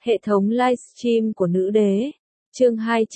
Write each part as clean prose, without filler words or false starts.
Hệ thống livestream của nữ đế. Chương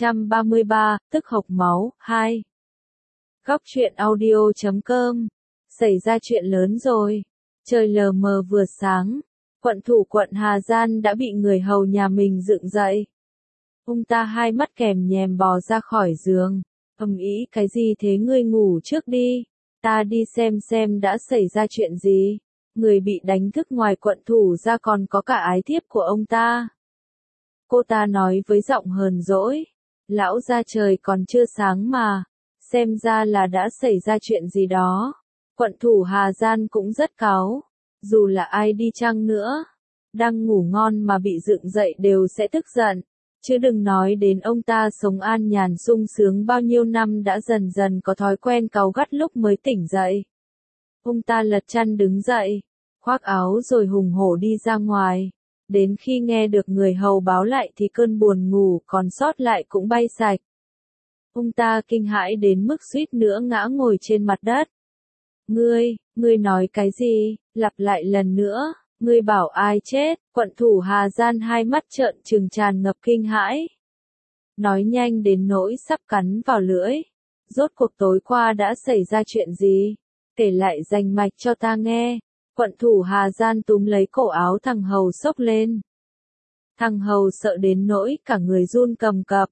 233, tức hộc máu, 2. Góc truyện audio.com. Xảy ra chuyện lớn rồi. Trời lờ mờ vừa sáng, quận thủ quận Hà Giang đã bị người hầu nhà mình dựng dậy. Ông ta hai mắt kèm nhèm bò ra khỏi giường. Ầm ĩ cái gì thế, ngươi ngủ trước đi. Ta đi xem đã xảy ra chuyện gì. Người bị đánh thức ngoài quận thủ ra còn có cả ái thiếp của ông ta. Cô ta nói với giọng hờn dỗi. Lão gia, trời còn chưa sáng mà. Xem ra là đã xảy ra chuyện gì đó. Quận thủ Hà Giang cũng rất cáu. Dù là ai đi chăng nữa, đang ngủ ngon mà bị dựng dậy đều sẽ tức giận. Chứ đừng nói đến ông ta sống an nhàn sung sướng bao nhiêu năm đã dần dần có thói quen cáu gắt lúc mới tỉnh dậy. Ông ta lật chăn đứng dậy, khoác áo rồi hùng hổ đi ra ngoài. Đến khi nghe được người hầu báo lại thì cơn buồn ngủ còn sót lại cũng bay sạch. Ông ta kinh hãi đến mức suýt nữa ngã ngồi trên mặt đất. Ngươi nói cái gì? Lặp lại lần nữa. Ngươi bảo ai chết? Quận thủ Hà Giang hai mắt trợn trừng tràn ngập kinh hãi. Nói nhanh đến nỗi sắp cắn vào lưỡi. Rốt cuộc tối qua đã xảy ra chuyện gì? Kể lại rành mạch cho ta nghe. Quận thủ Hà Giang túm lấy cổ áo thằng hầu xốc lên. Thằng hầu sợ đến nỗi cả người run cầm cập.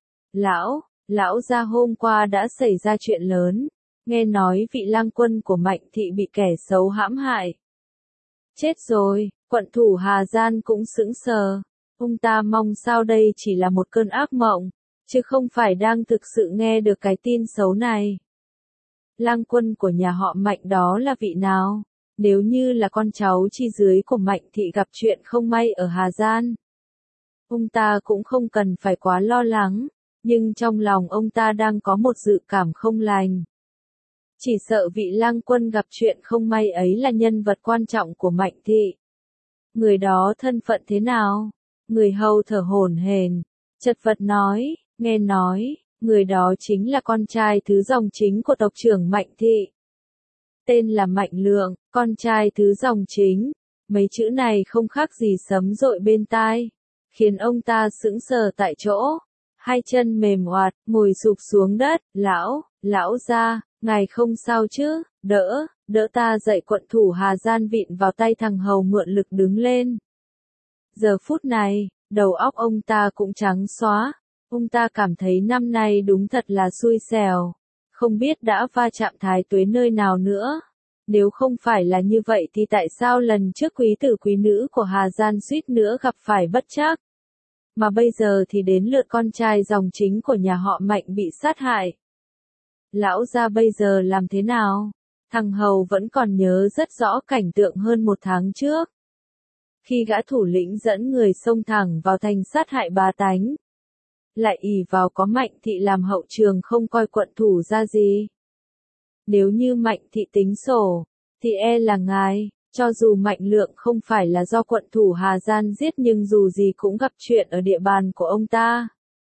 Lão gia, hôm qua đã xảy ra chuyện lớn. Nghe nói vị lang quân của Mạnh thị bị kẻ xấu hãm hại. Chết rồi, quận thủ Hà Giang cũng sững sờ. Ông ta mong sao đây chỉ là một cơn ác mộng, chứ không phải đang thực sự nghe được cái tin xấu này. Lang quân của nhà họ Mạnh đó là vị nào? Nếu như là con cháu chi dưới của Mạnh thị gặp chuyện không may ở Hà Giang, ông ta cũng không cần phải quá lo lắng, nhưng trong lòng ông ta đang có một dự cảm không lành. Chỉ sợ vị lang quân gặp chuyện không may ấy là nhân vật quan trọng của Mạnh thị. Người đó thân phận thế nào? Người hầu thở hổn hển, chật vật nói, nghe nói, người đó chính là con trai thứ dòng chính của tộc trưởng Mạnh thị. Tên là Mạnh Lượng, con trai thứ dòng chính. Mấy chữ này không khác gì sấm dội bên tai, khiến ông ta sững sờ tại chỗ, hai chân mềm oạt, ngồi sụp xuống đất. Lão gia, ngài không sao chứ? Đỡ ta dậy. Quận thủ Hà Giang vịn vào tay thằng hầu mượn lực đứng lên. Giờ phút này, đầu óc ông ta cũng trắng xóa. Ông ta cảm thấy năm nay đúng thật là xui xẻo. Không biết đã va chạm thái tuế nơi nào nữa. Nếu không phải là như vậy thì tại sao lần trước quý tử quý nữ của Hà Giang suýt nữa gặp phải bất trắc? Mà bây giờ thì đến lượt con trai dòng chính của nhà họ Mạnh bị sát hại. Lão gia bây giờ làm thế nào? Thằng hầu vẫn còn nhớ rất rõ cảnh tượng hơn một tháng trước. Khi gã thủ lĩnh dẫn người xông thẳng vào thành sát hại bá tánh. Lại ỷ vào có Mạnh thị làm hậu trường không coi quận thủ ra gì. Nếu như Mạnh thị tính sổ, thì e là ngài, cho dù Mạnh Lượng không phải là do quận thủ Hà Giang giết nhưng dù gì cũng gặp chuyện ở địa bàn của ông ta.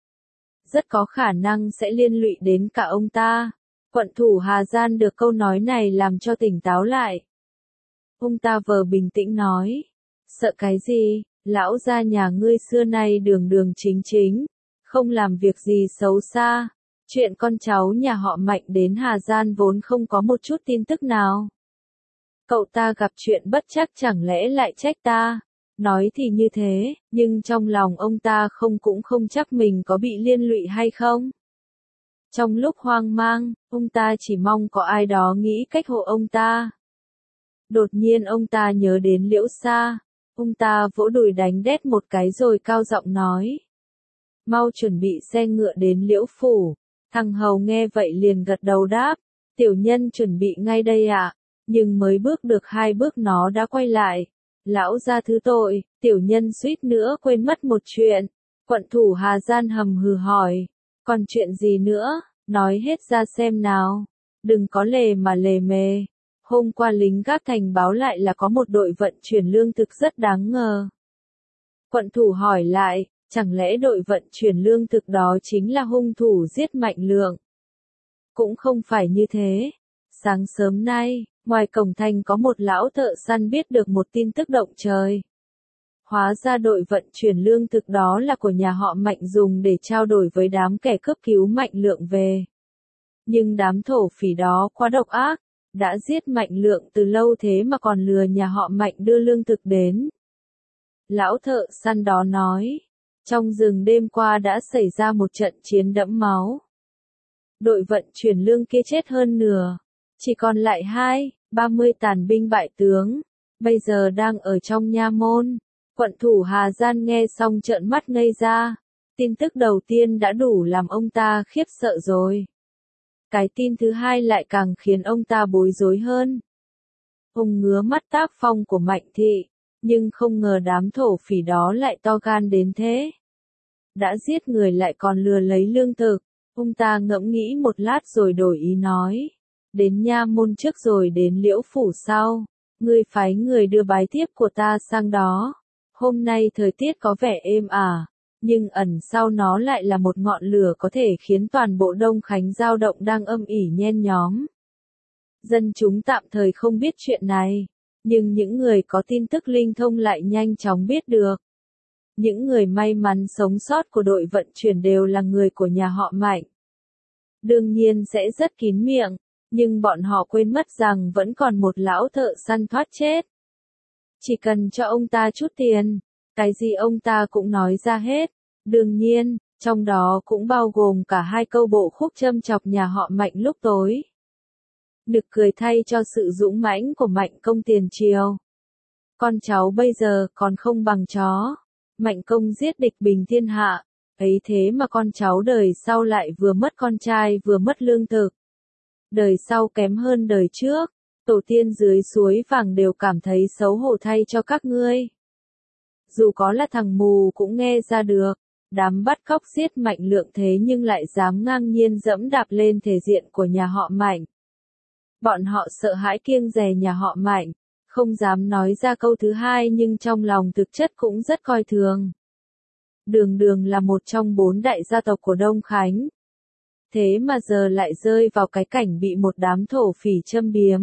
Rất có khả năng sẽ liên lụy đến cả ông ta. Quận thủ Hà Giang được câu nói này làm cho tỉnh táo lại. Ông ta vờ bình tĩnh nói. Sợ cái gì? Lão gia nhà ngươi xưa nay đường đường chính chính, không làm việc gì xấu xa. Chuyện con cháu nhà họ Mạnh đến Hà Giang vốn không có một chút tin tức nào. Cậu ta gặp chuyện bất trắc chẳng lẽ lại trách ta? Nói thì như thế, nhưng trong lòng ông ta cũng không chắc mình có bị liên lụy hay không. Trong lúc hoang mang, ông ta chỉ mong có ai đó nghĩ cách hộ ông ta. Đột nhiên ông ta nhớ đến Liễu Sa. Ông ta vỗ đùi đánh đét một cái rồi cao giọng nói. Mau chuẩn bị xe ngựa đến Liễu phủ. Thằng hầu nghe vậy liền gật đầu đáp. Tiểu nhân chuẩn bị ngay đây ạ. Nhưng mới bước được 2 bước nó đã quay lại. Lão gia thứ tội, tiểu nhân suýt nữa quên mất một chuyện. Quận thủ Hà Giang hầm hừ hỏi. Còn chuyện gì nữa? Nói hết ra xem nào. Đừng có lề mà lề mề. Hôm qua lính gác thành báo lại là có một đội vận chuyển lương thực rất đáng ngờ. Quận thủ hỏi lại, chẳng lẽ đội vận chuyển lương thực đó chính là hung thủ giết Mạnh Lượng? Cũng không phải như thế. Sáng sớm nay, ngoài cổng thành có một lão thợ săn biết được một tin tức động trời. Hóa ra đội vận chuyển lương thực đó là của nhà họ Mạnh dùng để trao đổi với đám kẻ cướp cứu Mạnh Lượng về. Nhưng đám thổ phỉ đó quá độc ác, đã giết Mạnh Lượng từ lâu thế mà còn lừa nhà họ Mạnh đưa lương thực đến. Lão thợ săn đó nói, trong rừng đêm qua đã xảy ra một trận chiến đẫm máu. Đội vận chuyển lương kia chết hơn nửa, chỉ còn lại 30 tàn binh bại tướng, bây giờ đang ở trong nha môn. Quận thủ Hà Gian nghe xong trợn mắt ngây ra, tin tức đầu tiên đã đủ làm ông ta khiếp sợ rồi. Cái tin thứ hai lại càng khiến ông ta bối rối hơn. Ông ngứa mắt tác phong của Mạnh Thị, nhưng không ngờ đám thổ phỉ đó lại to gan đến thế. Đã giết người lại còn lừa lấy lương thực, ông ta ngẫm nghĩ một lát rồi đổi ý nói. Đến nha môn trước rồi đến Liễu Phủ sau, ngươi phái người đưa bái thiếp của ta sang đó. Hôm nay thời tiết có vẻ êm ả, nhưng ẩn sau nó lại là một ngọn lửa có thể khiến toàn bộ Đông Khánh dao động đang âm ỉ nhen nhóm. Dân chúng tạm thời không biết chuyện này, nhưng những người có tin tức linh thông lại nhanh chóng biết được. Những người may mắn sống sót của đội vận chuyển đều là người của nhà họ Mạnh. Đương nhiên sẽ rất kín miệng, nhưng bọn họ quên mất rằng vẫn còn một lão thợ săn thoát chết. Chỉ cần cho ông ta chút tiền, cái gì ông ta cũng nói ra hết. Đương nhiên, trong đó cũng bao gồm cả 2 câu bộ khúc châm chọc nhà họ Mạnh lúc tối. Nực cười thay cho sự dũng mãnh của Mạnh công tiền triều. Con cháu bây giờ còn không bằng chó. Mạnh công giết địch bình thiên hạ, ấy thế mà con cháu đời sau lại vừa mất con trai vừa mất lương thực. Đời sau kém hơn đời trước. Tổ tiên dưới suối vàng đều cảm thấy xấu hổ thay cho các ngươi. Dù có là thằng mù cũng nghe ra được, đám bắt cóc giết Mạnh Lượng thế nhưng lại dám ngang nhiên dẫm đạp lên thể diện của nhà họ Mạnh. Bọn họ sợ hãi kiêng dè nhà họ Mạnh, không dám nói ra câu thứ hai nhưng trong lòng thực chất cũng rất coi thường. Đường Đường là một trong 4 đại gia tộc của Đông Khánh. Thế mà giờ lại rơi vào cái cảnh bị một đám thổ phỉ châm biếm.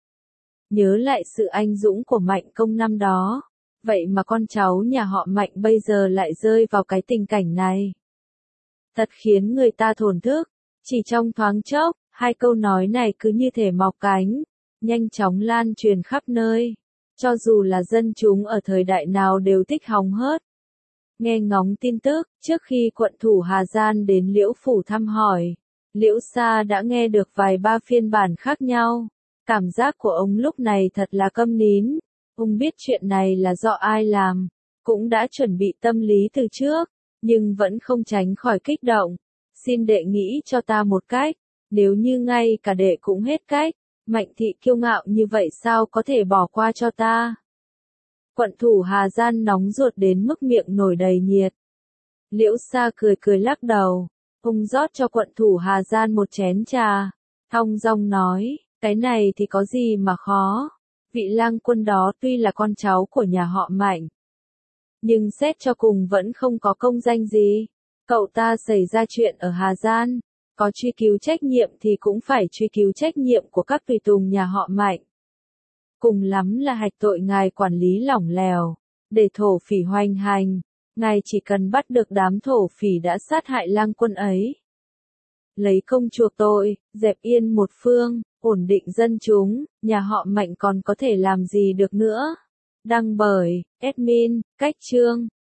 Nhớ lại sự anh dũng của Mạnh công năm đó, vậy mà con cháu nhà họ Mạnh bây giờ lại rơi vào cái tình cảnh này. Thật khiến người ta thổn thức, chỉ trong thoáng chốc, 2 câu nói này cứ như thể mọc cánh, nhanh chóng lan truyền khắp nơi, cho dù là dân chúng ở thời đại nào đều thích hóng hớt. Nghe ngóng tin tức, trước khi quận thủ Hà Gian đến Liễu Phủ thăm hỏi, Liễu Sa đã nghe được vài ba phiên bản khác nhau. Cảm giác của ông lúc này thật là câm nín. Ông biết chuyện này là do ai làm, cũng đã chuẩn bị tâm lý từ trước, nhưng vẫn không tránh khỏi kích động. Xin đệ nghĩ cho ta một cách, nếu như ngay cả đệ cũng hết cách, Mạnh Thị kiêu ngạo như vậy sao có thể bỏ qua cho ta? Quận thủ Hà Gian nóng ruột đến mức miệng nổi đầy nhiệt. Liễu Sa cười cười lắc đầu, ông rót cho quận thủ Hà Gian một chén trà, thong dong nói. Cái này thì có gì mà khó, vị lang quân đó tuy là con cháu của nhà họ Mạnh, nhưng xét cho cùng vẫn không có công danh gì. Cậu ta xảy ra chuyện ở Hà Gian, có truy cứu trách nhiệm thì cũng phải truy cứu trách nhiệm của các tùy tùng nhà họ Mạnh. Cùng lắm là hạch tội ngài quản lý lỏng lẻo, để thổ phỉ hoành hành, ngài chỉ cần bắt được đám thổ phỉ đã sát hại lang quân ấy. Lấy công chuộc tội, dẹp yên một phương, ổn định dân chúng, nhà họ Mạnh còn có thể làm gì được nữa. Đăng bởi, admin, Cách Chương.